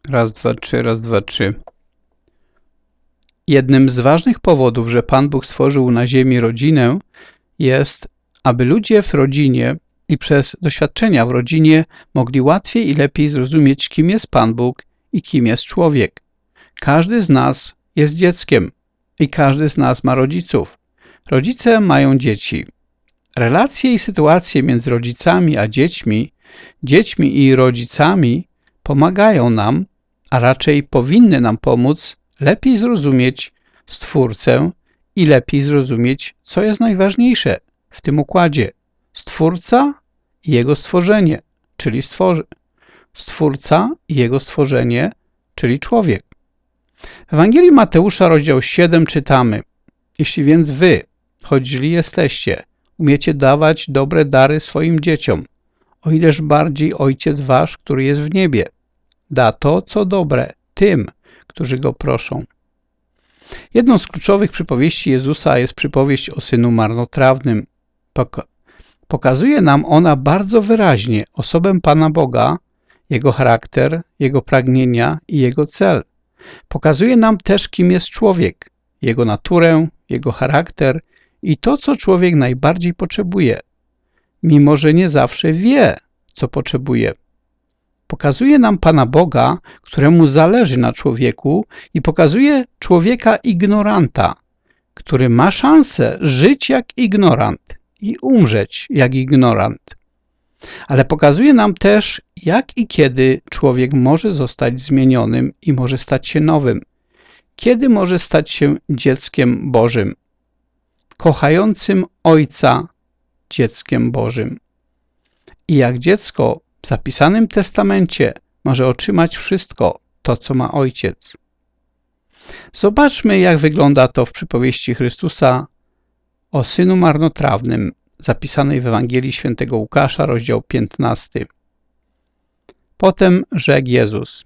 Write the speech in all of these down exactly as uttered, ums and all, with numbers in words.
Raz, dwa, trzy, raz, dwa, trzy. Jednym z ważnych powodów, że Pan Bóg stworzył na ziemi rodzinę, jest, aby ludzie w rodzinie i przez doświadczenia w rodzinie mogli łatwiej i lepiej zrozumieć, kim jest Pan Bóg i kim jest człowiek. Każdy z nas jest dzieckiem i każdy z nas ma rodziców. Rodzice mają dzieci. Relacje i sytuacje między rodzicami a dziećmi, dziećmi i rodzicami pomagają nam, a raczej powinny nam pomóc lepiej zrozumieć Stwórcę i lepiej zrozumieć, co jest najważniejsze w tym układzie. Stwórca i Jego stworzenie, czyli stworzy. Stwórca i Jego stworzenie, czyli człowiek. W Ewangelii Mateusza, rozdział siódmy, czytamy: Jeśli więc wy, choć źli jesteście, umiecie dawać dobre dary swoim dzieciom, o ileż bardziej Ojciec wasz, który jest w niebie, da to, co dobre, tym, którzy Go proszą. Jedną z kluczowych przypowieści Jezusa jest przypowieść o synu marnotrawnym. Poka pokazuje nam ona bardzo wyraźnie osobę Pana Boga, Jego charakter, Jego pragnienia i Jego cel. Pokazuje nam też, kim jest człowiek, jego naturę, jego charakter i to, co człowiek najbardziej potrzebuje, mimo że nie zawsze wie, co potrzebuje. Pokazuje nam Pana Boga, któremu zależy na człowieku, i pokazuje człowieka ignoranta, który ma szansę żyć jak ignorant i umrzeć jak ignorant. Ale pokazuje nam też, jak i kiedy człowiek może zostać zmienionym i może stać się nowym. Kiedy może stać się dzieckiem Bożym, kochającym Ojca dzieckiem Bożym. I jak dziecko w zapisanym testamencie może otrzymać wszystko to, co ma Ojciec. Zobaczmy, jak wygląda to w przypowieści Chrystusa o synu marnotrawnym, zapisanej w Ewangelii Świętego Łukasza, rozdział piętnasty. Potem rzekł Jezus.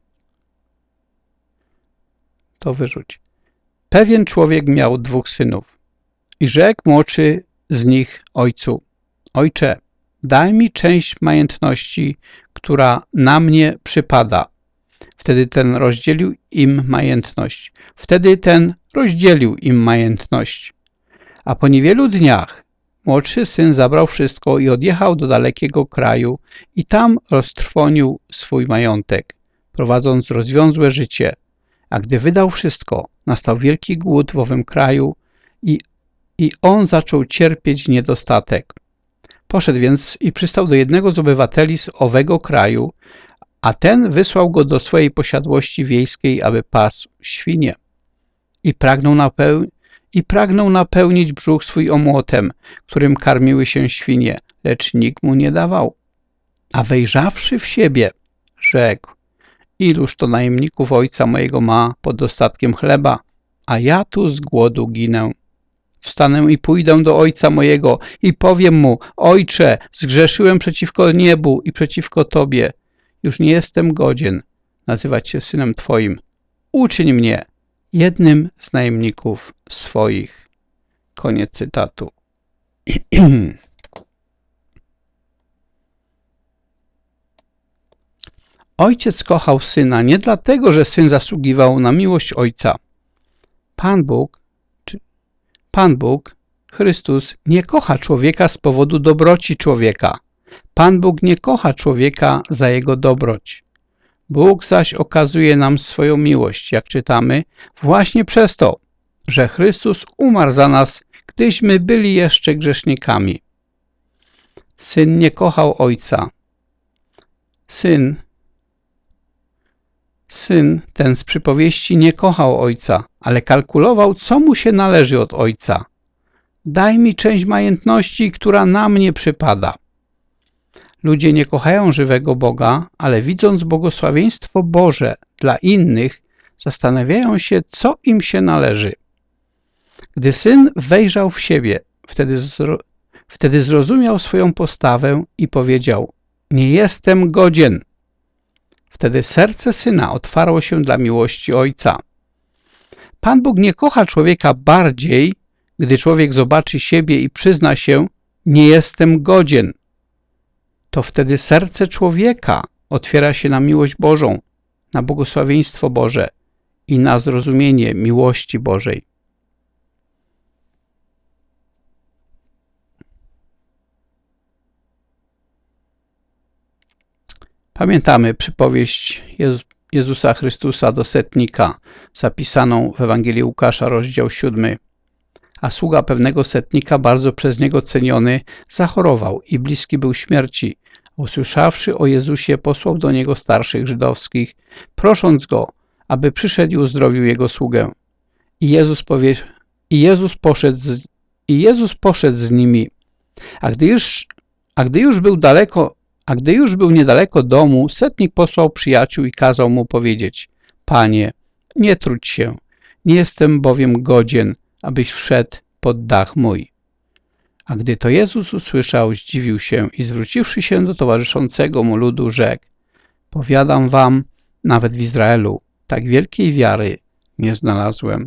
To wyrzuć. Pewien człowiek miał dwóch synów i rzekł młodszy z nich ojcu: Ojcze, daj mi część majątności, która na mnie przypada. Wtedy ten rozdzielił im majątność. Wtedy ten rozdzielił im majątność. A po niewielu dniach młodszy syn zabrał wszystko i odjechał do dalekiego kraju i tam roztrwonił swój majątek, prowadząc rozwiązłe życie. A gdy wydał wszystko, nastał wielki głód w owym kraju i, i on zaczął cierpieć niedostatek. Poszedł więc i przystał do jednego z obywateli z owego kraju, a ten wysłał go do swojej posiadłości wiejskiej, aby pasł świnie. I pragnął, napeł I pragnął napełnić brzuch swój omłotem, którym karmiły się świnie, lecz nikt mu nie dawał. A wejrzawszy w siebie, rzekł: Iluż to najemników ojca mojego ma pod dostatkiem chleba, a ja tu z głodu ginę. Wstanę i pójdę do ojca mojego i powiem mu: Ojcze, zgrzeszyłem przeciwko niebu i przeciwko Tobie. Już nie jestem godzien nazywać się synem Twoim. Uczyń mnie jednym z najemników swoich. Koniec cytatu. Ojciec kochał syna nie dlatego, że syn zasługiwał na miłość ojca. Pan Bóg, czy Pan Bóg, Chrystus, nie kocha człowieka z powodu dobroci człowieka. Pan Bóg nie kocha człowieka za jego dobroć. Bóg zaś okazuje nam swoją miłość, jak czytamy, właśnie przez to, że Chrystus umarł za nas, gdyśmy byli jeszcze grzesznikami. Syn nie kochał ojca. Syn Syn ten z przypowieści nie kochał ojca, ale kalkulował, co mu się należy od ojca. Daj mi część majątności, która na mnie przypada. Ludzie nie kochają żywego Boga, ale widząc błogosławieństwo Boże dla innych, zastanawiają się, co im się należy. Gdy syn wejrzał w siebie, wtedy, zro... wtedy zrozumiał swoją postawę i powiedział: Nie jestem godzien. Wtedy serce syna otwarło się dla miłości ojca. Pan Bóg nie kocha człowieka bardziej, gdy człowiek zobaczy siebie i przyzna się: nie jestem godzien. To wtedy serce człowieka otwiera się na miłość Bożą, na błogosławieństwo Boże i na zrozumienie miłości Bożej. Pamiętamy przypowieść Jezusa Chrystusa do setnika, zapisaną w Ewangelii Łukasza, rozdział siódmy. A sługa pewnego setnika, bardzo przez niego ceniony, zachorował i bliski był śmierci. Usłyszawszy o Jezusie, posłał do niego starszych żydowskich, prosząc go, aby przyszedł i uzdrowił jego sługę. I Jezus, powie... I Jezus, poszedł, z... I Jezus poszedł z nimi. A gdy już, a gdy już był daleko, a gdy już był niedaleko domu, setnik posłał przyjaciół i kazał mu powiedzieć: Panie, nie trudź się, nie jestem bowiem godzien, abyś wszedł pod dach mój. A gdy to Jezus usłyszał, zdziwił się i zwróciwszy się do towarzyszącego mu ludu, rzekł: Powiadam wam, nawet w Izraelu tak wielkiej wiary nie znalazłem.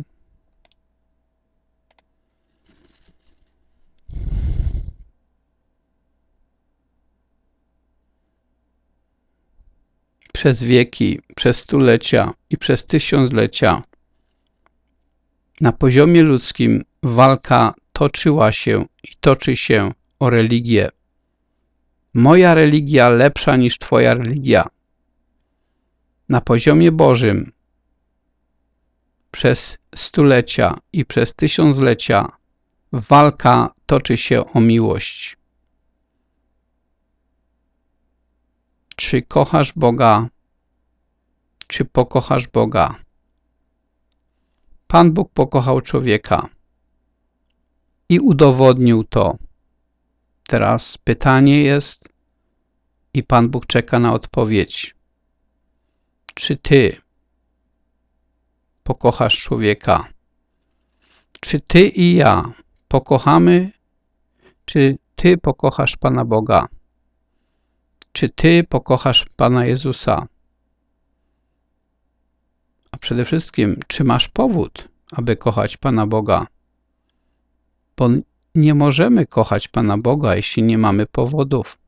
Przez wieki, przez stulecia i przez tysiąclecia na poziomie ludzkim walka toczyła się i toczy się o religię. Moja religia lepsza niż twoja religia. Na poziomie Bożym przez stulecia i przez tysiąclecia walka toczy się o miłość. Czy kochasz Boga, czy pokochasz Boga? Pan Bóg pokochał człowieka i udowodnił to. Teraz pytanie jest i Pan Bóg czeka na odpowiedź. Czy ty pokochasz człowieka? Czy ty i ja pokochamy? Czy ty pokochasz Pana Boga? Czy ty pokochasz Pana Jezusa? A przede wszystkim, czy masz powód, aby kochać Pana Boga? Bo nie możemy kochać Pana Boga, jeśli nie mamy powodów.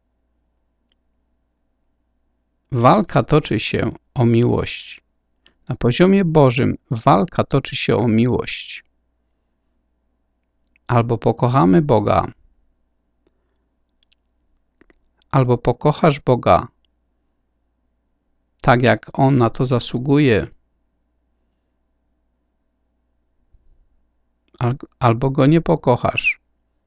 Walka toczy się o miłość. Na poziomie Bożym walka toczy się o miłość. Albo pokochamy Boga, albo pokochasz Boga tak, jak On na to zasługuje, albo Go nie pokochasz.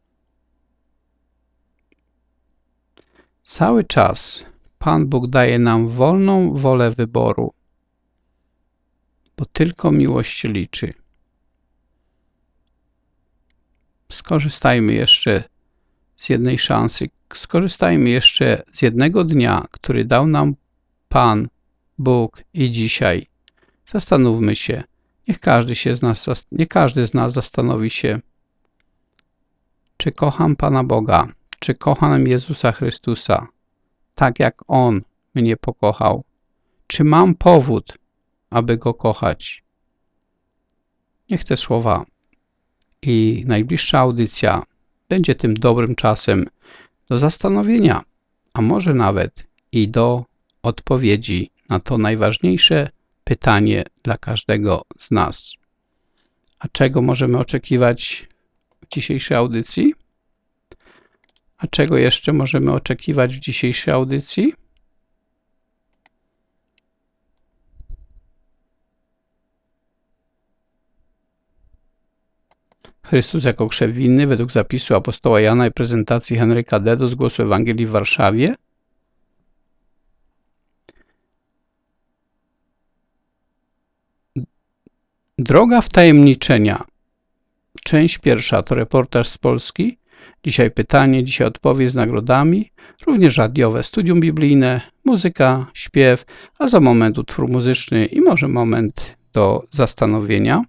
Cały czas Pan Bóg daje nam wolną wolę wyboru, bo tylko miłość się liczy. Skorzystajmy jeszcze z jednej szansy, skorzystajmy jeszcze z jednego dnia, który dał nam Pan Bóg i dzisiaj. Zastanówmy się, niech każdy, się z nas, niech każdy z nas zastanowi się, czy kocham Pana Boga, czy kocham Jezusa Chrystusa, tak jak On mnie pokochał. Czy mam powód, aby Go kochać? Niech te słowa i najbliższa audycja będzie tym dobrym czasem do zastanowienia, a może nawet i do odpowiedzi na to najważniejsze pytanie dla każdego z nas. A czego możemy oczekiwać w dzisiejszej audycji? A czego jeszcze możemy oczekiwać w dzisiejszej audycji? Chrystus jako krzew winny według zapisu apostoła Jana i prezentacji Henryka D. do zgłosu Ewangelii w Warszawie. Droga wtajemniczenia. Część pierwsza to reportaż z Polski. Dzisiaj pytanie, dzisiaj odpowiedź z nagrodami. Również radiowe studium biblijne, muzyka, śpiew, a za moment utwór muzyczny i może moment do zastanowienia.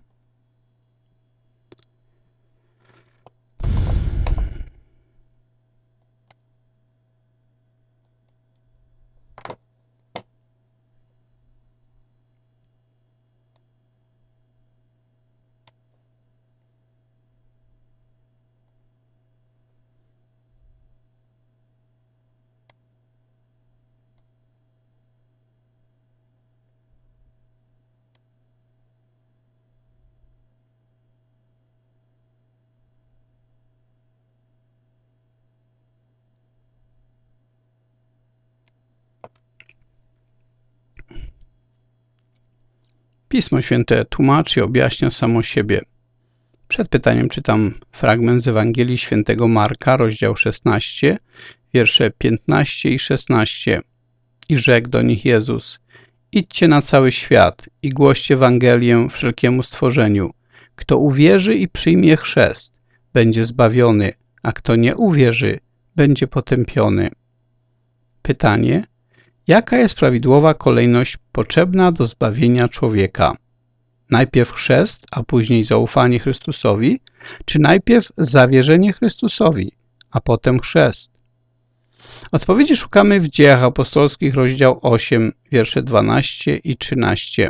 Pismo Święte tłumaczy i objaśnia samo siebie. Przed pytaniem czytam fragment z Ewangelii Świętego Marka, rozdział szesnasty, wiersze piętnaście i szesnaście. I rzekł do nich Jezus: idźcie na cały świat i głoście Ewangelię wszelkiemu stworzeniu. Kto uwierzy i przyjmie chrzest, będzie zbawiony, a kto nie uwierzy, będzie potępiony. Pytanie: jaka jest prawidłowa kolejność potrzebna do zbawienia człowieka? Najpierw chrzest, a później zaufanie Chrystusowi, czy najpierw zawierzenie Chrystusowi, a potem chrzest? Odpowiedzi szukamy w Dziejach Apostolskich, rozdział ósmy, wiersze dwanaście i trzynaście.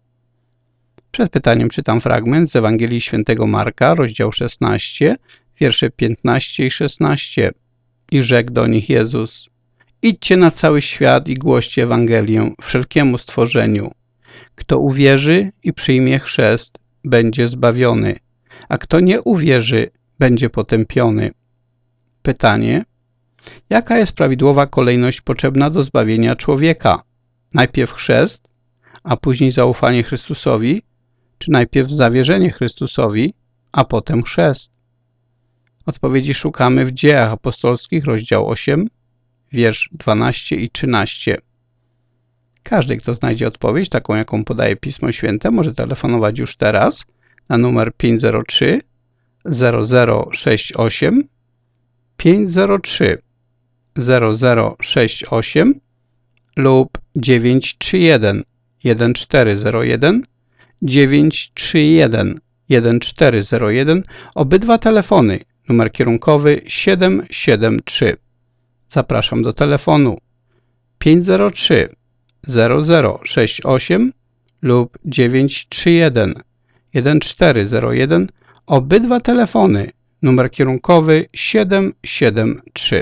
Przed pytaniem czytam fragment z Ewangelii Świętego Marka, rozdział szesnasty, wiersze piętnaście i szesnaście. I rzekł do nich Jezus: idźcie na cały świat i głoście Ewangelię wszelkiemu stworzeniu. Kto uwierzy i przyjmie chrzest, będzie zbawiony, a kto nie uwierzy, będzie potępiony. Pytanie: jaka jest prawidłowa kolejność potrzebna do zbawienia człowieka? Najpierw chrzest, a później zaufanie Chrystusowi, czy najpierw zawierzenie Chrystusowi, a potem chrzest? Odpowiedzi szukamy w Dziejach Apostolskich, rozdział ósmy, wiersz dwanaście i trzynaście. Każdy, kto znajdzie odpowiedź, taką jaką podaje Pismo Święte, może telefonować już teraz na numer pięć zero trzy zero zero sześć osiem, pięć zero trzy zero zero sześć osiem lub dziewięć trzy jeden jeden cztery zero jeden, dziewięć trzy jeden jeden cztery zero jeden, obydwa telefony, numer kierunkowy siedem siedem trzy. Zapraszam do telefonu pięć zero trzy zero zero sześć osiem lub dziewięć trzy jeden jeden cztery zero jeden, obydwa telefony, numer kierunkowy siedem siedem trzy.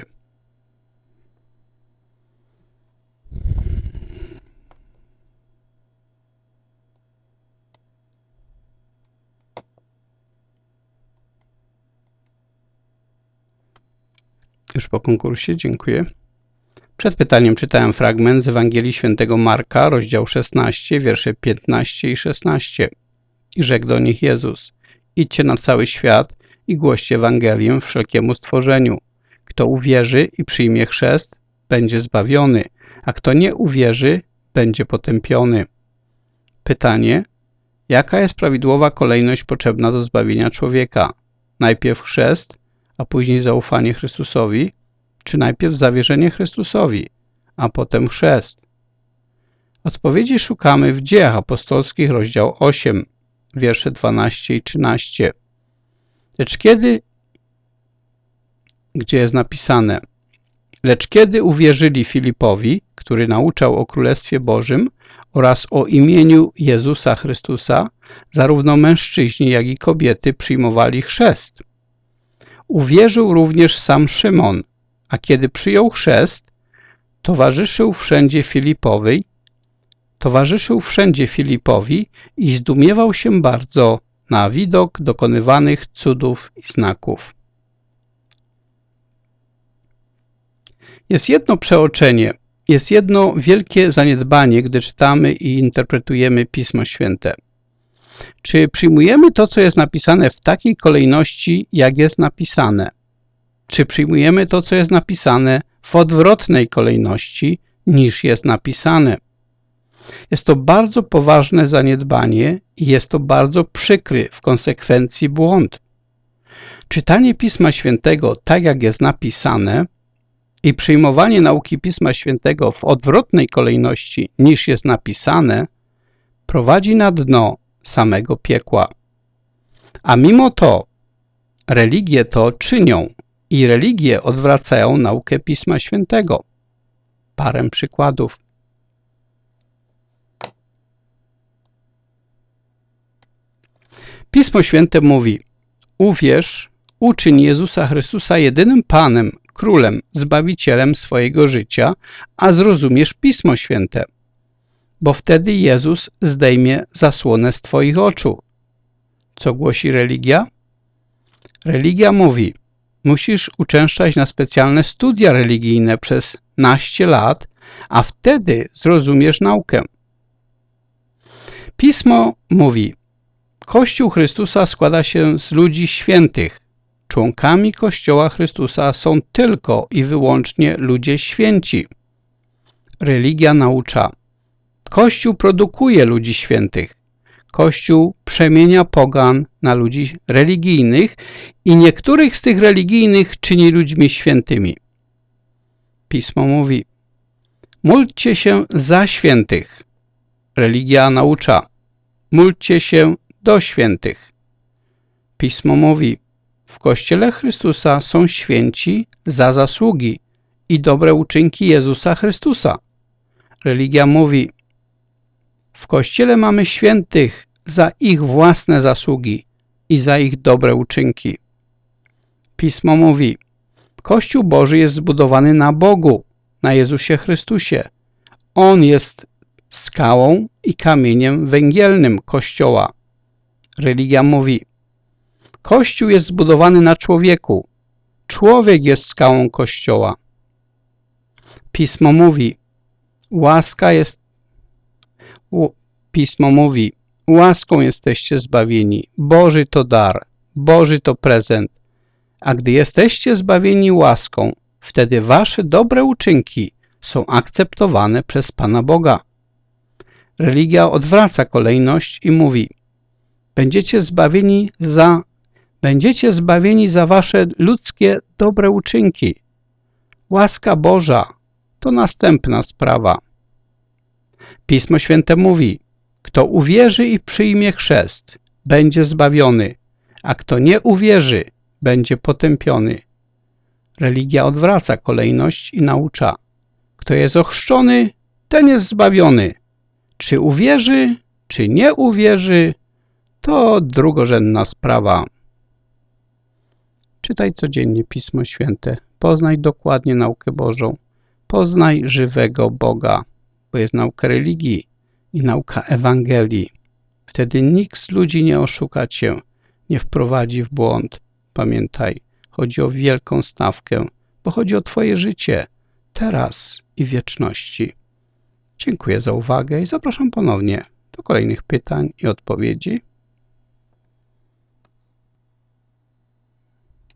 Już po konkursie, dziękuję. Przed pytaniem czytałem fragment z Ewangelii Świętego Marka, rozdział szesnasty, wiersze piętnaście i szesnaście. I rzekł do nich Jezus: idźcie na cały świat i głoście Ewangelię wszelkiemu stworzeniu. Kto uwierzy i przyjmie chrzest, będzie zbawiony, a kto nie uwierzy, będzie potępiony. Pytanie: jaka jest prawidłowa kolejność potrzebna do zbawienia człowieka? Najpierw chrzest, a później zaufanie Chrystusowi, czy najpierw zawierzenie Chrystusowi, a potem chrzest? Odpowiedzi szukamy w Dziejach Apostolskich, rozdział ósmy, wiersze dwanaście i trzynaście. Lecz kiedy, gdzie jest napisane: lecz kiedy uwierzyli Filipowi, który nauczał o Królestwie Bożym oraz o imieniu Jezusa Chrystusa, zarówno mężczyźni, jak i kobiety przyjmowali chrzest. Uwierzył również sam Szymon, a kiedy przyjął chrzest, towarzyszył wszędzie Filipowi, towarzyszył wszędzie Filipowi i zdumiewał się bardzo na widok dokonywanych cudów i znaków. Jest jedno przeoczenie, jest jedno wielkie zaniedbanie, gdy czytamy i interpretujemy Pismo Święte. Czy przyjmujemy to, co jest napisane w takiej kolejności, jak jest napisane? Czy przyjmujemy to, co jest napisane w odwrotnej kolejności, niż jest napisane? Jest to bardzo poważne zaniedbanie i jest to bardzo przykry w konsekwencji błąd. Czytanie Pisma Świętego tak, jak jest napisane, i przyjmowanie nauki Pisma Świętego w odwrotnej kolejności, niż jest napisane, prowadzi na dno samego piekła. A mimo to religie to czynią i religie odwracają naukę Pisma Świętego. Parę przykładów. Pismo Święte mówi: uwierz, uczyń Jezusa Chrystusa jedynym Panem, Królem, Zbawicielem swojego życia, a zrozumiesz Pismo Święte, bo wtedy Jezus zdejmie zasłonę z twoich oczu. Co głosi religia? Religia mówi: musisz uczęszczać na specjalne studia religijne przez naście lat, a wtedy zrozumiesz naukę. Pismo mówi: Kościół Chrystusa składa się z ludzi świętych. Członkami Kościoła Chrystusa są tylko i wyłącznie ludzie święci. Religia naucza: Kościół produkuje ludzi świętych. Kościół przemienia pogan na ludzi religijnych i niektórych z tych religijnych czyni ludźmi świętymi. Pismo mówi: módlcie się za świętych. Religia naucza: módlcie się do świętych. Pismo mówi: w Kościele Chrystusa są święci za zasługi i dobre uczynki Jezusa Chrystusa. Religia mówi: w Kościele mamy świętych za ich własne zasługi i za ich dobre uczynki. Pismo mówi: Kościół Boży jest zbudowany na Bogu, na Jezusie Chrystusie. On jest skałą i kamieniem węgielnym Kościoła. Religia mówi: Kościół jest zbudowany na człowieku. Człowiek jest skałą Kościoła. Pismo mówi: łaska jest Pismo mówi: łaską jesteście zbawieni. Boży to dar, Boży to prezent. A gdy jesteście zbawieni łaską, wtedy wasze dobre uczynki są akceptowane przez Pana Boga. Religia odwraca kolejność i mówi: będziecie zbawieni za, będziecie zbawieni za wasze ludzkie dobre uczynki. Łaska Boża to następna sprawa. Pismo Święte mówi: kto uwierzy i przyjmie chrzest, będzie zbawiony, a kto nie uwierzy, będzie potępiony. Religia odwraca kolejność i naucza: kto jest ochrzczony, ten jest zbawiony. Czy uwierzy, czy nie uwierzy, to drugorzędna sprawa. Czytaj codziennie Pismo Święte. Poznaj dokładnie naukę Bożą. Poznaj żywego Boga, bo jest nauka religii i nauka Ewangelii. Wtedy nikt z ludzi nie oszuka cię, nie wprowadzi w błąd. Pamiętaj, chodzi o wielką stawkę, bo chodzi o twoje życie, teraz i w wieczności. Dziękuję za uwagę i zapraszam ponownie do kolejnych pytań i odpowiedzi.